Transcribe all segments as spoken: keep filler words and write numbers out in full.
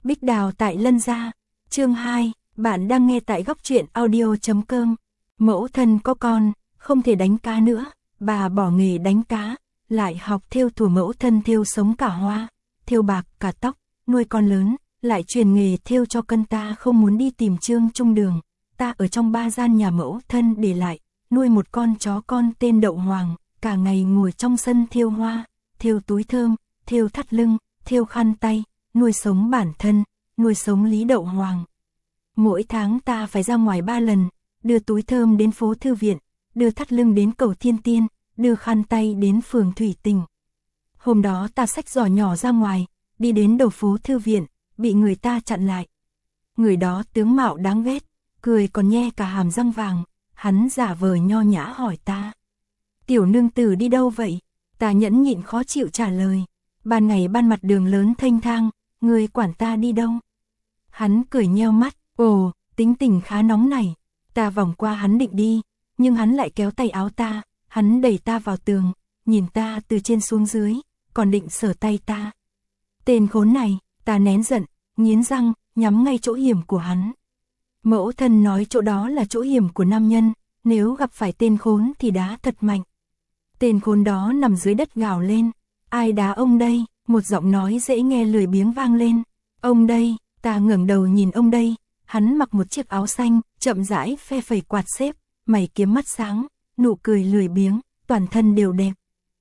Bích Đào tại Lân Gia, chương hai, bạn đang nghe tại góc truyện audio chấm com. Mẫu thân có con, không thể đánh cá nữa, bà bỏ nghề đánh cá, lại học thêu thùa. Mẫu thân thêu sống cả hoa, thêu bạc cả tóc, nuôi con lớn, lại truyền nghề thêu cho Cân. Ta không muốn đi tìm Trương Trung Đường, ta ở trong ba gian nhà mẫu thân để lại, nuôi một con chó con tên Đậu Hoàng, cả ngày ngồi trong sân thêu hoa, thêu túi thơm, thêu thắt lưng, thêu khăn tay, nuôi sống bản thân, nuôi sống Lý Đậu Hoàng. Mỗi tháng ta phải ra ngoài ba lần, đưa túi thơm đến phố Thư Viện, đưa thắt lưng đến cầu Thiên Tiên, đưa khăn tay đến phường Thủy Tình. Hôm đó ta xách giỏ nhỏ ra ngoài, đi đến đầu phố Thư Viện, bị người ta chặn lại. Người đó tướng mạo đáng ghét, cười còn nhe cả hàm răng vàng, hắn giả vờ nho nhã hỏi ta: "Tiểu nương tử đi đâu vậy?" Ta nhẫn nhịn khó chịu trả lời: "Ban ngày ban mặt đường lớn thênh thang, người quản ta đi đâu?" Hắn cười nheo mắt: "Ồ, tính tình khá nóng này." Ta vòng qua hắn định đi, nhưng hắn lại kéo tay áo ta, hắn đẩy ta vào tường, nhìn ta từ trên xuống dưới, còn định sờ tay ta. Tên khốn này, ta nén giận, nghiến răng, nhắm ngay chỗ hiểm của hắn. Mẫu thân nói chỗ đó là chỗ hiểm của nam nhân, nếu gặp phải tên khốn thì đá thật mạnh. Tên khốn đó nằm dưới đất gào lên: "Ai đá ông đây?" Một giọng nói dễ nghe lười biếng vang lên: "Ông đây." Ta ngẩng đầu nhìn ông đây, hắn mặc một chiếc áo xanh, chậm rãi phe phẩy quạt xếp, mày kiếm mắt sáng, nụ cười lười biếng, toàn thân đều đẹp.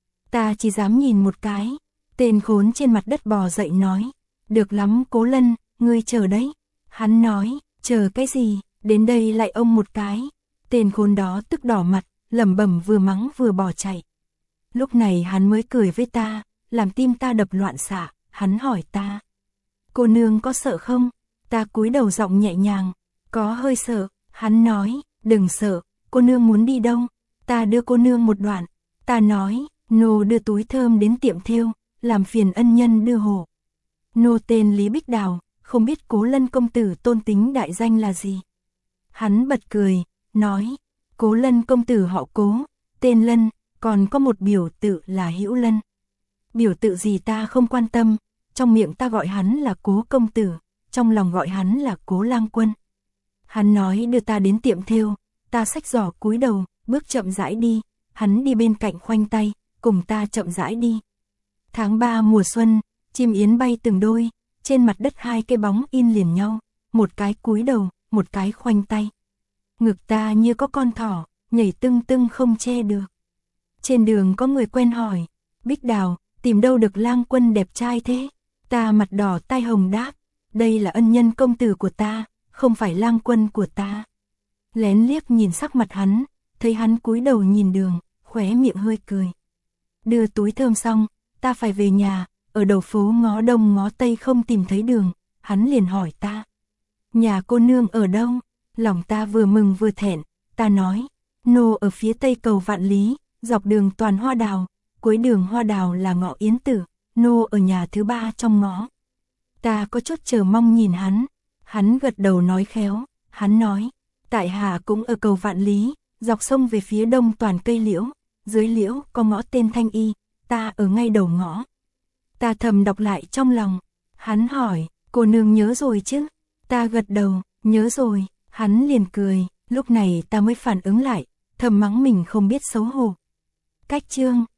Ta chỉ dám nhìn một cái. Tên khốn trên mặt đất bò dậy nói: "Được lắm Cố Lân, ngươi chờ đấy." Hắn nói: "Chờ cái gì, đến đây lại ông một cái." Tên khốn đó tức đỏ mặt, lẩm bẩm vừa mắng vừa bỏ chạy. Lúc này hắn mới cười với ta, làm tim ta đập loạn xạ. Hắn hỏi ta: "Cô nương có sợ không?" Ta cúi đầu giọng nhẹ nhàng: "Có hơi sợ." Hắn nói: "Đừng sợ, cô nương muốn đi đâu, ta đưa cô nương một đoạn." Ta nói: "Nô đưa túi thơm đến tiệm thêu, làm phiền ân nhân đưa hộ. Nô tên Lý Bích Đào, không biết Cố Lân công tử tôn tính đại danh là gì?" Hắn bật cười, nói: "Cố Lân công tử họ Cố, tên Lân, còn có một biểu tự là Hữu Lân." Biểu tự gì ta không quan tâm, trong miệng ta gọi hắn là Cố công tử, trong lòng gọi hắn là Cố lang quân. Hắn nói đưa ta đến tiệm thêu, ta xách giỏ cúi đầu, bước chậm rãi đi, hắn đi bên cạnh khoanh tay, cùng ta chậm rãi đi. Tháng ba mùa xuân, chim yến bay từng đôi, trên mặt đất hai cái bóng in liền nhau, một cái cúi đầu, một cái khoanh tay. Ngực ta như có con thỏ, nhảy tưng tưng không che được. Trên đường có người quen hỏi: "Bích Đào, tìm đâu được lang quân đẹp trai thế?" Ta mặt đỏ tai hồng đáp: "Đây là ân nhân công tử của ta, không phải lang quân của ta." Lén liếc nhìn sắc mặt hắn, thấy hắn cúi đầu nhìn đường, khóe miệng hơi cười. Đưa túi thơm xong, ta phải về nhà, ở đầu phố ngó đông ngó tây không tìm thấy đường, hắn liền hỏi ta: "Nhà cô nương ở đâu?" Lòng ta vừa mừng vừa thẹn, ta nói: "Nô ở phía tây cầu Vạn Lý, dọc đường toàn hoa đào, cuối đường hoa đào là ngõ Yến Tử, nô ở nhà thứ ba trong ngõ." Ta có chút chờ mong nhìn hắn, hắn gật đầu nói khéo, hắn nói: "Tại hạ cũng ở cầu Vạn Lý, dọc sông về phía đông toàn cây liễu, dưới liễu có ngõ tên Thanh Y, ta ở ngay đầu ngõ." Ta thầm đọc lại trong lòng. Hắn hỏi: "Cô nương nhớ rồi chứ?" Ta gật đầu, nhớ rồi. Hắn liền cười, lúc này ta mới phản ứng lại, thầm mắng mình không biết xấu hổ. Cách chương